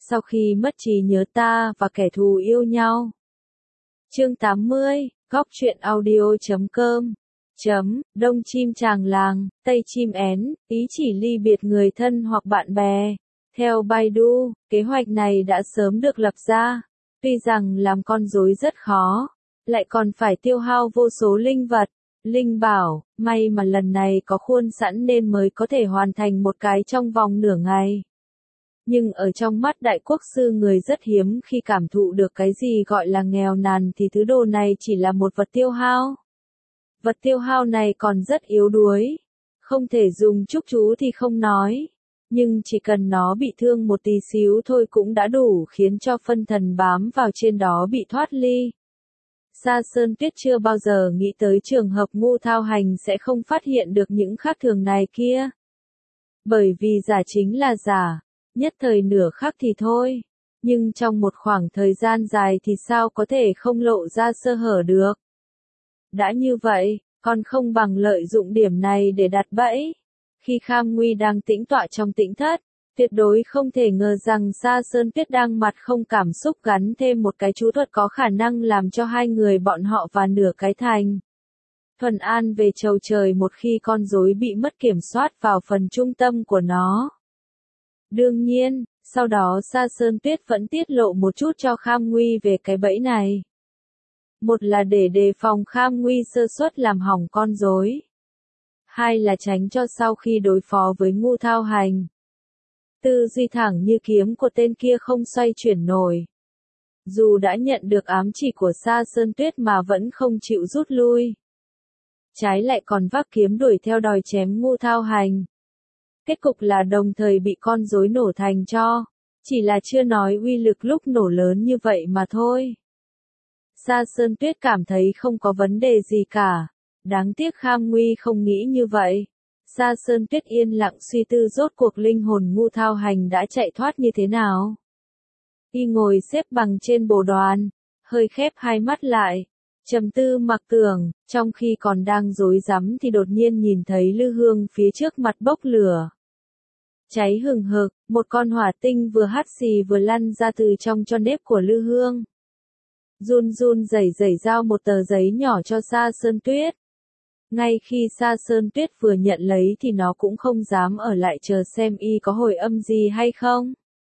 sau khi mất trí nhớ ta và kẻ thù yêu nhau. Chương 80, góc truyện audio.com. Đông chim tràng làng, tây chim én, ý chỉ ly biệt người thân hoặc bạn bè. Theo Baidu, kế hoạch này đã sớm được lập ra. Tuy rằng làm con rối rất khó, lại còn phải tiêu hao vô số linh vật, linh bảo, may mà lần này có khuôn sẵn nên mới có thể hoàn thành một cái trong vòng nửa ngày. Nhưng ở trong mắt đại quốc sư người rất hiếm khi cảm thụ được cái gì gọi là nghèo nàn thì thứ đồ này chỉ là một vật tiêu hao. Vật tiêu hao này còn rất yếu đuối, không thể dùng chúc chú thì không nói, nhưng chỉ cần nó bị thương một tí xíu thôi cũng đã đủ khiến cho phân thần bám vào trên đó bị thoát ly. Sa Sơn Tuyết chưa bao giờ nghĩ tới trường hợp Ngũ Thao Hành sẽ không phát hiện được những khác thường này kia. Bởi vì giả chính là giả, nhất thời nửa khắc thì thôi, nhưng trong một khoảng thời gian dài thì sao có thể không lộ ra sơ hở được. Đã như vậy, còn không bằng lợi dụng điểm này để đặt bẫy. Khi Kham Nguy đang tĩnh tọa trong tĩnh thất, tuyệt đối không thể ngờ rằng Sa Sơn Tuyết đang mặt không cảm xúc gắn thêm một cái chú thuật có khả năng làm cho hai người bọn họ và nửa cái thành thuần an về chầu trời một khi con rối bị mất kiểm soát vào phần trung tâm của nó. Đương nhiên, sau đó Sa Sơn Tuyết vẫn tiết lộ một chút cho Kham Nguy về cái bẫy này. Một là để đề phòng Kham Nguy sơ suất làm hỏng con rối. Hai là tránh cho sau khi đối phó với Ngũ Thao Hành, tư duy thẳng như kiếm của tên kia không xoay chuyển nổi. Dù đã nhận được ám chỉ của Sa Sơn Tuyết mà vẫn không chịu rút lui. Trái lại còn vác kiếm đuổi theo đòi chém Ngũ Thao Hành. Kết cục là đồng thời bị con rối nổ thành tro, chỉ là chưa nói uy lực lúc nổ lớn như vậy mà thôi. Sa Sơn Tuyết cảm thấy không có vấn đề gì cả, đáng tiếc Kham Nguy không nghĩ như vậy. Sa Sơn Tuyết yên lặng suy tư rốt cuộc linh hồn Ngũ Thao Hành đã chạy thoát như thế nào. Y ngồi xếp bằng trên bồ đoàn, hơi khép hai mắt lại, trầm tư mặc tưởng, trong khi còn đang rối rắm thì đột nhiên nhìn thấy lư hương phía trước mặt bốc lửa. Cháy hừng hực, một con hỏa tinh vừa hắt xì vừa lăn ra từ trong tro nếp của lư hương. Run run rẩy rẩy giao một tờ giấy nhỏ cho Sa Sơn Tuyết. Ngay khi Sa Sơn Tuyết vừa nhận lấy thì nó cũng không dám ở lại chờ xem y có hồi âm gì hay không.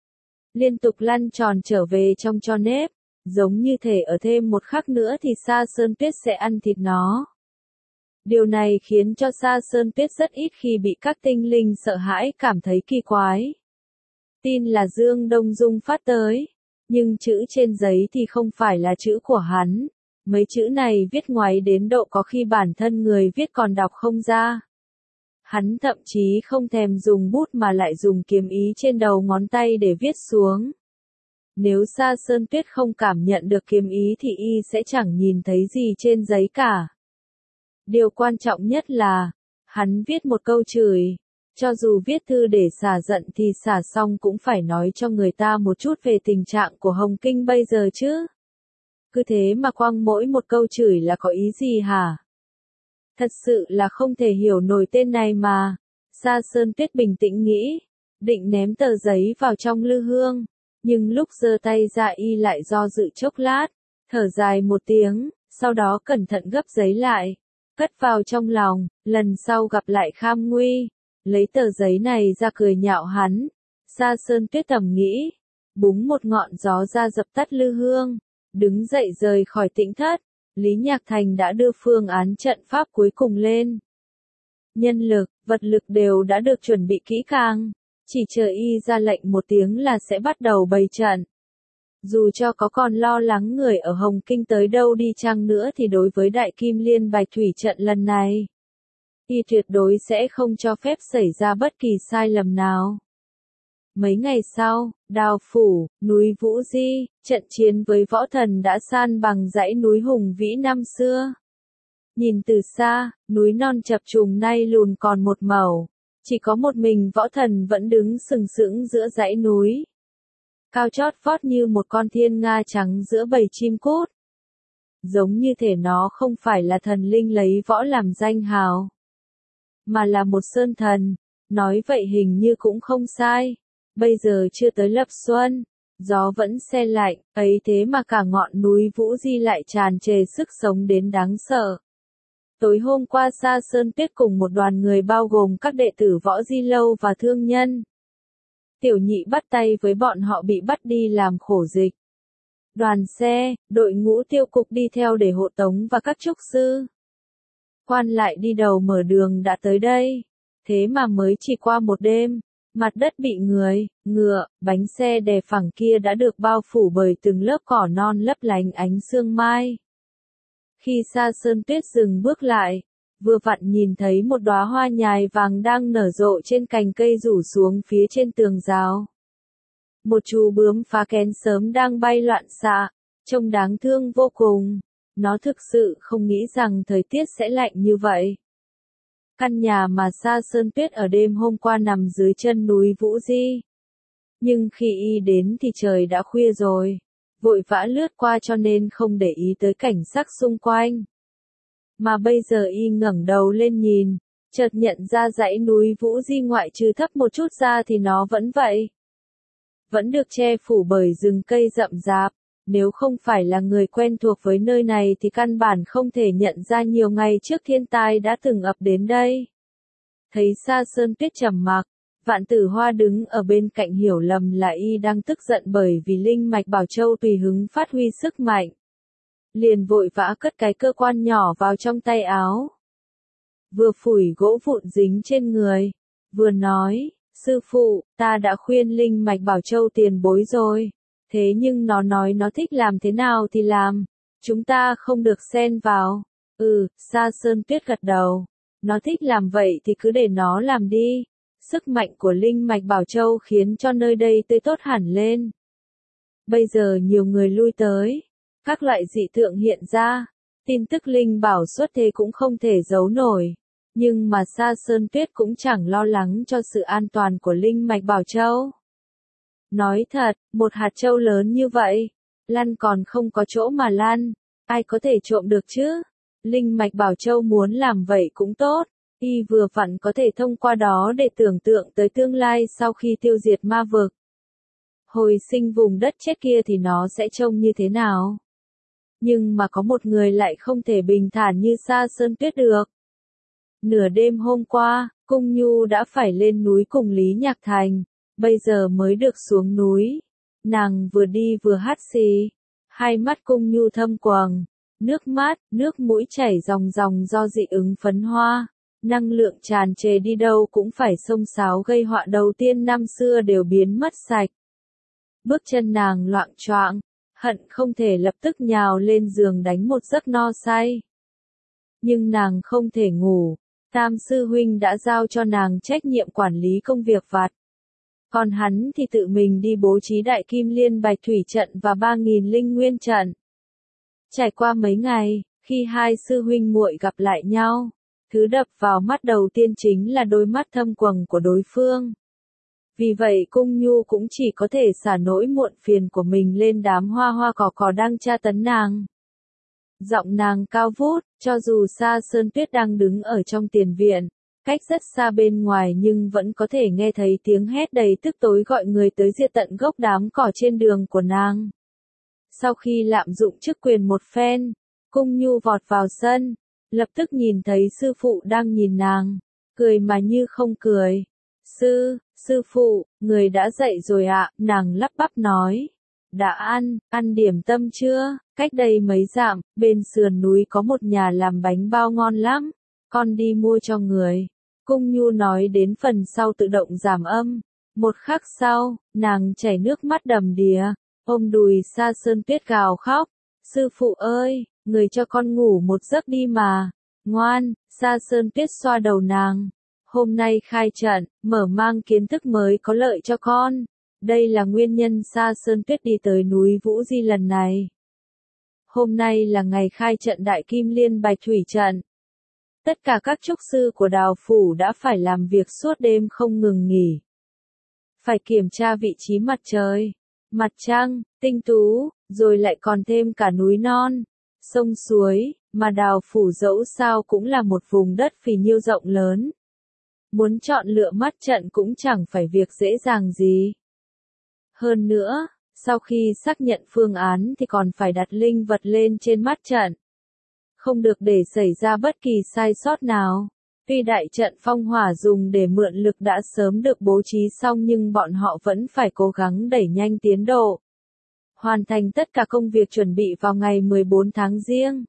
Liên tục lăn tròn trở về trong tro nếp, giống như thể ở thêm một khắc nữa thì Sa Sơn Tuyết sẽ ăn thịt nó. Điều này khiến cho Sa Sơn Tuyết rất ít khi bị các tinh linh sợ hãi cảm thấy kỳ quái. Tin là Dương Đông Dung phát tới, nhưng chữ trên giấy thì không phải là chữ của hắn. Mấy chữ này viết ngoáy đến độ có khi bản thân người viết còn đọc không ra. Hắn thậm chí không thèm dùng bút mà lại dùng kiếm ý trên đầu ngón tay để viết xuống. Nếu Sa Sơn Tuyết không cảm nhận được kiếm ý thì y sẽ chẳng nhìn thấy gì trên giấy cả. Điều quan trọng nhất là, hắn viết một câu chửi. Cho dù viết thư để xả giận thì xả xong cũng phải nói cho người ta một chút về tình trạng của Hồng Kinh bây giờ chứ. Cứ thế mà quăng mỗi một câu chửi là có ý gì hả? Thật sự là không thể hiểu nổi tên này mà. Sa Sơn Tuyết bình tĩnh nghĩ, định ném tờ giấy vào trong lư hương, nhưng lúc giơ tay ra y lại do dự chốc lát, thở dài một tiếng, sau đó cẩn thận gấp giấy lại, cất vào trong lòng, lần sau gặp lại Kham Nguy, lấy tờ giấy này ra cười nhạo hắn. Sa Sơn Tuyết thầm nghĩ, búng một ngọn gió ra dập tắt lư hương, đứng dậy rời khỏi tĩnh thất. Lý Nhạc Thành đã đưa phương án trận pháp cuối cùng lên. Nhân lực, vật lực đều đã được chuẩn bị kỹ càng, chỉ chờ y ra lệnh một tiếng là sẽ bắt đầu bày trận. Dù cho có còn lo lắng người ở Hồng Kinh tới đâu đi chăng nữa thì đối với Đại Kim Liên Bạch Thủy trận lần này, y tuyệt đối sẽ không cho phép xảy ra bất kỳ sai lầm nào. Mấy ngày sau, Đào Phủ, núi Vũ Di, trận chiến với võ thần đã san bằng dãy núi hùng vĩ năm xưa. Nhìn từ xa, núi non chập trùng nay lùn còn một màu, chỉ có một mình võ thần vẫn đứng sừng sững giữa dãy núi. Cao chót vót như một con thiên nga trắng giữa bầy chim cút. Giống như thể nó không phải là thần linh lấy võ làm danh hào, mà là một sơn thần, nói vậy hình như cũng không sai. Bây giờ chưa tới lập xuân, gió vẫn se lạnh, ấy thế mà cả ngọn núi Vũ Di lại tràn trề sức sống đến đáng sợ. Tối hôm qua Sa Sơn Tuyết cùng một đoàn người bao gồm các đệ tử Võ Di Lâu và thương nhân. Tiểu Nhị bắt tay với bọn họ bị bắt đi làm khổ dịch. Đoàn xe, đội ngũ tiêu cục đi theo để hộ tống và các trúc sư. Quan lại đi đầu mở đường đã tới đây. Thế mà mới chỉ qua một đêm, mặt đất bị người, ngựa, bánh xe đè phẳng kia đã được bao phủ bởi từng lớp cỏ non lấp lánh ánh sương mai. Khi Sa Sơn Tuyết dừng bước lại, vừa vặn nhìn thấy một đóa hoa nhài vàng đang nở rộ trên cành cây rủ xuống phía trên tường rào. Một chú bướm phá kén sớm đang bay loạn xạ, trông đáng thương vô cùng. Nó thực sự không nghĩ rằng thời tiết sẽ lạnh như vậy. Căn nhà mà Sa Sơn Tuyết ở đêm hôm qua nằm dưới chân núi Vũ Di. Nhưng khi y đến thì trời đã khuya rồi, vội vã lướt qua cho nên không để ý tới cảnh sắc xung quanh. Mà bây giờ y ngẩng đầu lên nhìn, chợt nhận ra dãy núi Vũ Di ngoại trừ thấp một chút ra thì nó vẫn vậy. Vẫn được che phủ bởi rừng cây rậm rạp. Nếu không phải là người quen thuộc với nơi này thì căn bản không thể nhận ra nhiều ngày trước thiên tai đã từng ập đến đây. Thấy Sa Sơn Tuyết trầm mặc, Vạn Tử Hoa đứng ở bên cạnh hiểu lầm là y đang tức giận bởi vì linh mạch Bảo Châu tùy hứng phát huy sức mạnh. Liền vội vã cất cái cơ quan nhỏ vào trong tay áo. Vừa phủi gỗ vụn dính trên người, vừa nói, sư phụ, ta đã khuyên linh mạch Bảo Châu tiền bối rồi. Thế nhưng nó nói nó thích làm thế nào thì làm, chúng ta không được xen vào. Sa Sơn Tuyết gật đầu. Nó thích làm vậy thì cứ để nó làm đi. Sức mạnh của linh mạch Bảo Châu khiến cho nơi đây tươi tốt hẳn lên. Bây giờ nhiều người lui tới, các loại dị tượng hiện ra, tin tức linh bảo xuất thế cũng không thể giấu nổi. Nhưng mà Sa Sơn Tuyết cũng chẳng lo lắng cho sự an toàn của linh mạch Bảo Châu. Nói thật, một hạt châu lớn như vậy, lăn còn không có chỗ mà lăn, ai có thể trộm được chứ? Linh mạch Bảo Châu muốn làm vậy cũng tốt, y vừa vặn có thể thông qua đó để tưởng tượng tới tương lai sau khi tiêu diệt ma vực. Hồi sinh vùng đất chết kia thì nó sẽ trông như thế nào? Nhưng mà có một người lại không thể bình thản như Sa Sơn Tuyết được. Nửa đêm hôm qua, Cung Nhu đã phải lên núi cùng Lý Nhạc Thành. Bây giờ mới được xuống núi. Nàng vừa đi vừa hắt xì. Hai mắt Cung Nhu thâm quầng. Nước mắt, nước mũi chảy ròng ròng do dị ứng phấn hoa. Năng lượng tràn trề đi đâu cũng phải xông xáo gây họa đầu tiên năm xưa đều biến mất sạch. Bước chân nàng loạng choạng, hận không thể lập tức nhào lên giường đánh một giấc no say. Nhưng nàng không thể ngủ. Tam sư huynh đã giao cho nàng trách nhiệm quản lý công việc vặt. Còn hắn thì tự mình đi bố trí Đại Kim Liên Bạch Thủy trận và 3.000 linh nguyên trận. Trải qua mấy ngày, khi hai sư huynh muội gặp lại nhau, thứ đập vào mắt đầu tiên chính là đôi mắt thâm quầng của đối phương. Vì vậy Cung Nhu cũng chỉ có thể xả nỗi muộn phiền của mình lên đám hoa hoa cỏ cỏ đang tra tấn nàng. Giọng nàng cao vút, cho dù Sa Sơn Tuyết đang đứng ở trong tiền viện, cách rất xa bên ngoài nhưng vẫn có thể nghe thấy tiếng hét đầy tức tối gọi người tới diệt tận gốc đám cỏ trên đường của nàng. Sau khi lạm dụng chức quyền một phen, Cung Nhu vọt vào sân, lập tức nhìn thấy sư phụ đang nhìn nàng, cười mà như không cười. Sư phụ, người đã dậy rồi ạ, nàng lắp bắp nói. Đã ăn điểm tâm chưa? Cách đây mấy dặm, bên sườn núi có một nhà làm bánh bao ngon lắm, con đi mua cho người. Cung Nhu nói đến phần sau tự động giảm âm. Một khắc sau, nàng chảy nước mắt đầm đìa, ôm đùi Sa Sơn Tuyết gào khóc. Sư phụ ơi, người cho con ngủ một giấc đi mà. Ngoan, Sa Sơn Tuyết xoa đầu nàng. Hôm nay khai trận, mở mang kiến thức mới có lợi cho con. Đây là nguyên nhân Sa Sơn Tuyết đi tới núi Vũ Di lần này. Hôm nay là ngày khai trận Đại Kim Liên Bạch Thủy trận. Tất cả các trúc sư của Đào Phủ đã phải làm việc suốt đêm không ngừng nghỉ. Phải kiểm tra vị trí mặt trời, mặt trăng, tinh tú, rồi lại còn thêm cả núi non, sông suối, mà Đào Phủ dẫu sao cũng là một vùng đất phì nhiêu rộng lớn. Muốn chọn lựa mắt trận cũng chẳng phải việc dễ dàng gì. Hơn nữa, Sau khi xác nhận phương án thì còn phải đặt linh vật lên trên mắt trận. Không được để xảy ra bất kỳ sai sót nào. Tuy đại trận phong hỏa dùng để mượn lực đã sớm được bố trí xong nhưng bọn họ vẫn phải cố gắng đẩy nhanh tiến độ. Hoàn thành tất cả công việc chuẩn bị vào ngày 14 tháng Giêng.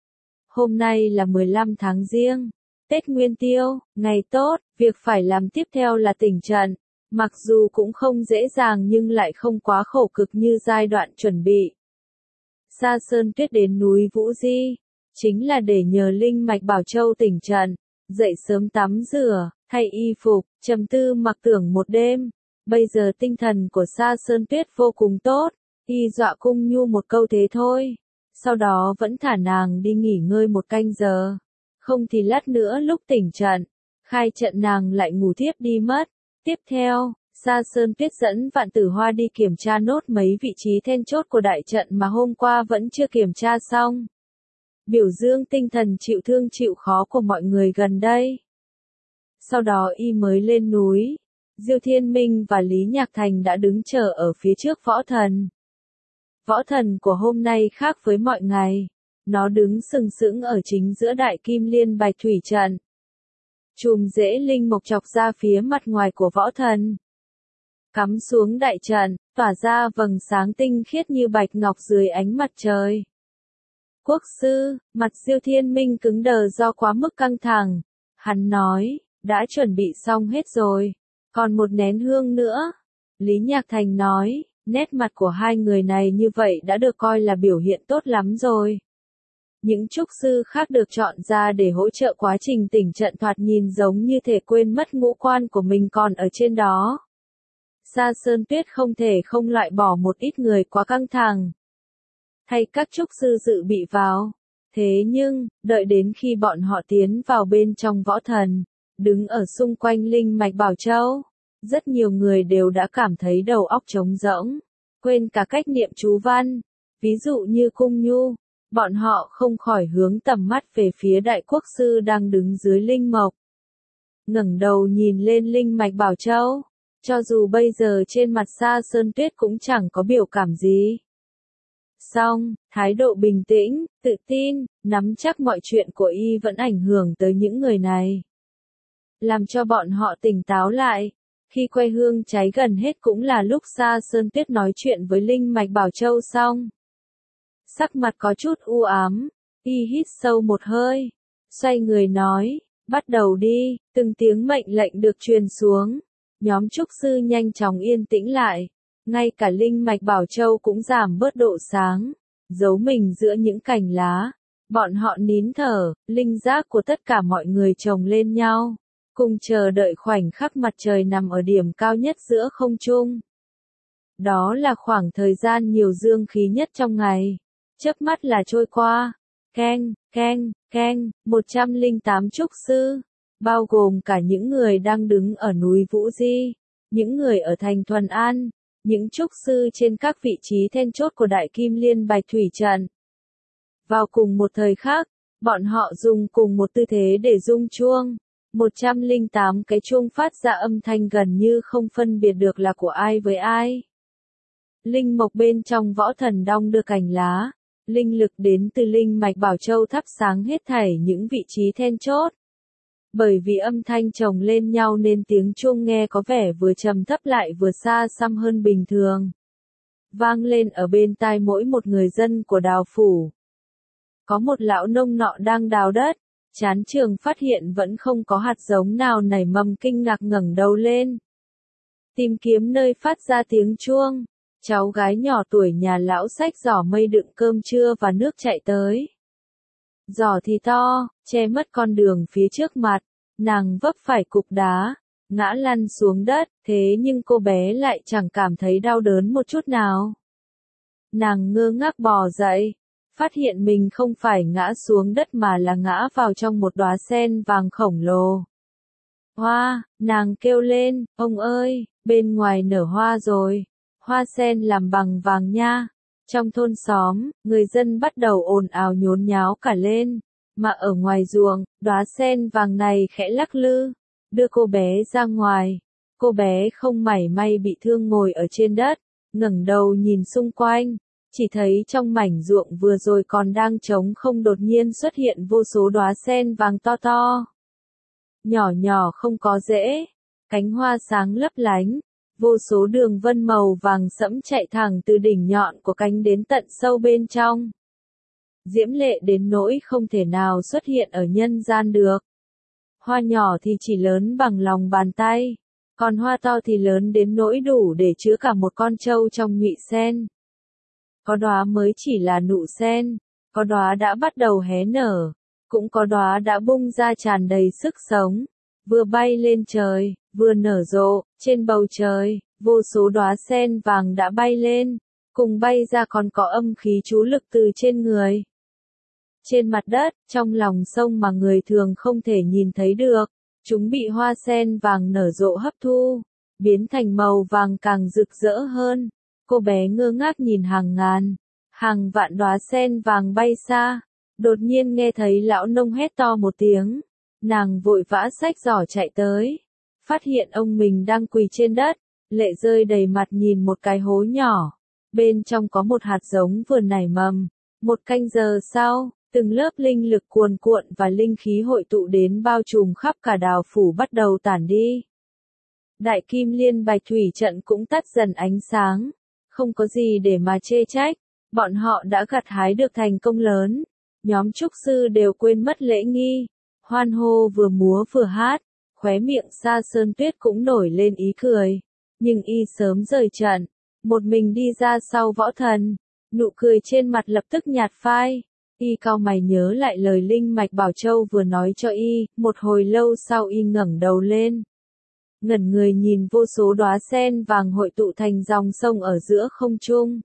Hôm nay là 15 tháng Giêng, Tết Nguyên Tiêu, ngày tốt, việc phải làm tiếp theo là tỉnh trận. Mặc dù cũng không dễ dàng nhưng lại không quá khổ cực như giai đoạn chuẩn bị. Sa Sơn Tuyết đến núi Vũ Di, chính là để nhờ linh mạch Bảo Châu tỉnh trận, dậy sớm tắm rửa, thay y phục, trầm tư mặc tưởng một đêm. Bây giờ tinh thần của Sa Sơn Tuyết vô cùng tốt, y dọa Cung Nhu một câu thế thôi. Sau đó vẫn thả nàng đi nghỉ ngơi một canh giờ. Không thì lát nữa lúc tỉnh trận, khai trận nàng lại ngủ thiếp đi mất. Tiếp theo, Sa Sơn Tuyết dẫn Vạn Tử Hoa đi kiểm tra nốt mấy vị trí then chốt của đại trận mà hôm qua vẫn chưa kiểm tra xong. Biểu dương tinh thần chịu thương chịu khó của mọi người gần đây. Sau đó y mới lên núi. Diêu Thiên Minh và Lý Nhạc Thành đã đứng chờ ở phía trước võ thần. Võ thần của hôm nay khác với mọi ngày. Nó đứng sừng sững ở chính giữa đại kim liên bạch thủy trận. Chùm rễ linh mộc chọc ra phía mặt ngoài của võ thần. Cắm xuống đại trận, tỏa ra vầng sáng tinh khiết như bạch ngọc dưới ánh mặt trời. Quốc sư, mặt Diêu Thiên Minh cứng đờ do quá mức căng thẳng. Hắn nói, đã chuẩn bị xong hết rồi. Còn một nén hương nữa. Lý Nhạc Thành nói, nét mặt của hai người này như vậy đã được coi là biểu hiện tốt lắm rồi. Những trúc sư khác được chọn ra để hỗ trợ quá trình tỉnh trận thoạt nhìn giống như thể quên mất ngũ quan của mình còn ở trên đó. Sa Sơn Tuyết không thể không loại bỏ một ít người quá căng thẳng. Thay các trúc sư dự bị vào. Thế nhưng, đợi đến khi bọn họ tiến vào bên trong võ thần, đứng ở xung quanh linh mạch Bảo Châu, rất nhiều người đều đã cảm thấy đầu óc trống rỗng, quên cả cách niệm chú văn. Ví dụ như Cung Nhu, bọn họ không khỏi hướng tầm mắt về phía đại quốc sư đang đứng dưới linh mộc. Ngẩng đầu nhìn lên linh mạch Bảo Châu, cho dù bây giờ trên mặt Sa Sơn Tuyết cũng chẳng có biểu cảm gì. Song, thái độ bình tĩnh, tự tin, nắm chắc mọi chuyện của y vẫn ảnh hưởng tới những người này. Làm cho bọn họ tỉnh táo lại. Khi quay hương cháy gần hết cũng là lúc Sa Sơn Tuyết nói chuyện với linh mạch Bảo Châu xong. Sắc mặt có chút u ám, y hít sâu một hơi, xoay người nói, bắt đầu đi, từng tiếng mệnh lệnh được truyền xuống. Nhóm trúc sư nhanh chóng yên tĩnh lại, ngay cả linh mạch Bảo Châu cũng giảm bớt độ sáng, giấu mình giữa những cành lá. Bọn họ nín thở, linh giác của tất cả mọi người chồng lên nhau, cùng chờ đợi khoảnh khắc mặt trời nằm ở điểm cao nhất giữa không trung. Đó là khoảng thời gian nhiều dương khí nhất trong ngày. Chớp mắt là trôi qua. Keng, keng, keng, 108 trúc sư, bao gồm cả những người đang đứng ở núi Vũ Di, những người ở thành Thuần An, những trúc sư trên các vị trí then chốt của đại kim liên bạch thủy trận. Vào cùng một thời khắc, bọn họ dùng cùng một tư thế để rung chuông. 108 cái chuông phát ra âm thanh gần như không phân biệt được là của ai với ai. Linh mộc bên trong võ thần đong đưa cành lá. Linh lực đến từ linh mạch Bảo Châu thắp sáng hết thảy những vị trí then chốt. Bởi vì âm thanh chồng lên nhau nên tiếng chuông nghe có vẻ vừa trầm thấp lại vừa xa xăm hơn bình thường. Vang lên ở bên tai mỗi một người dân của Đào Phủ. Có một lão nông nọ đang đào đất, chán trường phát hiện vẫn không có hạt giống nào nảy mầm, kinh ngạc ngẩng đầu lên. Tìm kiếm nơi phát ra tiếng chuông. Cháu gái nhỏ tuổi nhà lão xách giỏ mây đựng cơm trưa và nước chạy tới. Giỏ thì to, che mất con đường phía trước mặt, nàng vấp phải cục đá, ngã lăn xuống đất, thế nhưng cô bé lại chẳng cảm thấy đau đớn một chút nào. Nàng ngơ ngác bò dậy, phát hiện mình không phải ngã xuống đất mà là ngã vào trong một đóa sen vàng khổng lồ. Hoa, nàng kêu lên, ông ơi, bên ngoài nở hoa rồi. Hoa sen làm bằng vàng nha. Trong thôn xóm, người dân bắt đầu ồn ào nhốn nháo cả lên. Mà ở ngoài ruộng, đóa sen vàng này khẽ lắc lư, đưa cô bé ra ngoài. Cô bé không mảy may bị thương ngồi ở trên đất, ngẩng đầu nhìn xung quanh, chỉ thấy trong mảnh ruộng vừa rồi còn đang trống không đột nhiên xuất hiện vô số đóa sen vàng to to. Nhỏ nhỏ không có rễ, cánh hoa sáng lấp lánh, vô số đường vân màu vàng sẫm chạy thẳng từ đỉnh nhọn của cánh đến tận sâu bên trong. Diễm lệ đến nỗi không thể nào xuất hiện ở nhân gian được. Hoa nhỏ thì chỉ lớn bằng lòng bàn tay, còn hoa to thì lớn đến nỗi đủ để chứa cả một con trâu trong nhụy sen. Có đóa mới chỉ là nụ sen, có đóa đã bắt đầu hé nở, cũng có đóa đã bung ra tràn đầy sức sống, vừa bay lên trời, vừa nở rộ, trên bầu trời, vô số đóa sen vàng đã bay lên, cùng bay ra còn có âm khí chú lực từ trên người. Trên mặt đất, trong lòng sông mà người thường không thể nhìn thấy được, chúng bị hoa sen vàng nở rộ hấp thu, biến thành màu vàng càng rực rỡ hơn. Cô bé ngơ ngác nhìn hàng ngàn, hàng vạn đóa sen vàng bay xa, đột nhiên nghe thấy lão nông hét to một tiếng, nàng vội vã xách giỏ chạy tới, phát hiện ông mình đang quỳ trên đất, lệ rơi đầy mặt nhìn một cái hố nhỏ, bên trong có một hạt giống vừa nảy mầm. Một canh giờ sau, từng lớp linh lực cuồn cuộn và linh khí hội tụ đến bao trùm khắp cả đào phủ bắt đầu tản đi. Đại Kim Liên Bạch Thủy trận cũng tắt dần ánh sáng, không có gì để mà chê trách, bọn họ đã gặt hái được thành công lớn, nhóm trúc sư đều quên mất lễ nghi, hoan hô vừa múa vừa hát, khóe miệng Sa Sơn Tuyết cũng nổi lên ý cười, nhưng y sớm rời trận, một mình đi ra sau võ thần, nụ cười trên mặt lập tức nhạt phai. Y cau mày nhớ lại lời Linh Mạch Bảo Châu vừa nói cho y, một hồi lâu sau y ngẩng đầu lên. Ngẩn người nhìn vô số đóa sen vàng hội tụ thành dòng sông ở giữa không trung.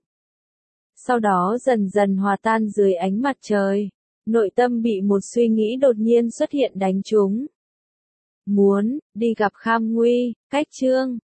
Sau đó dần dần hòa tan dưới ánh mặt trời, nội tâm bị một suy nghĩ đột nhiên xuất hiện đánh trúng. Muốn, đi gặp Kham Nguy, cách chương.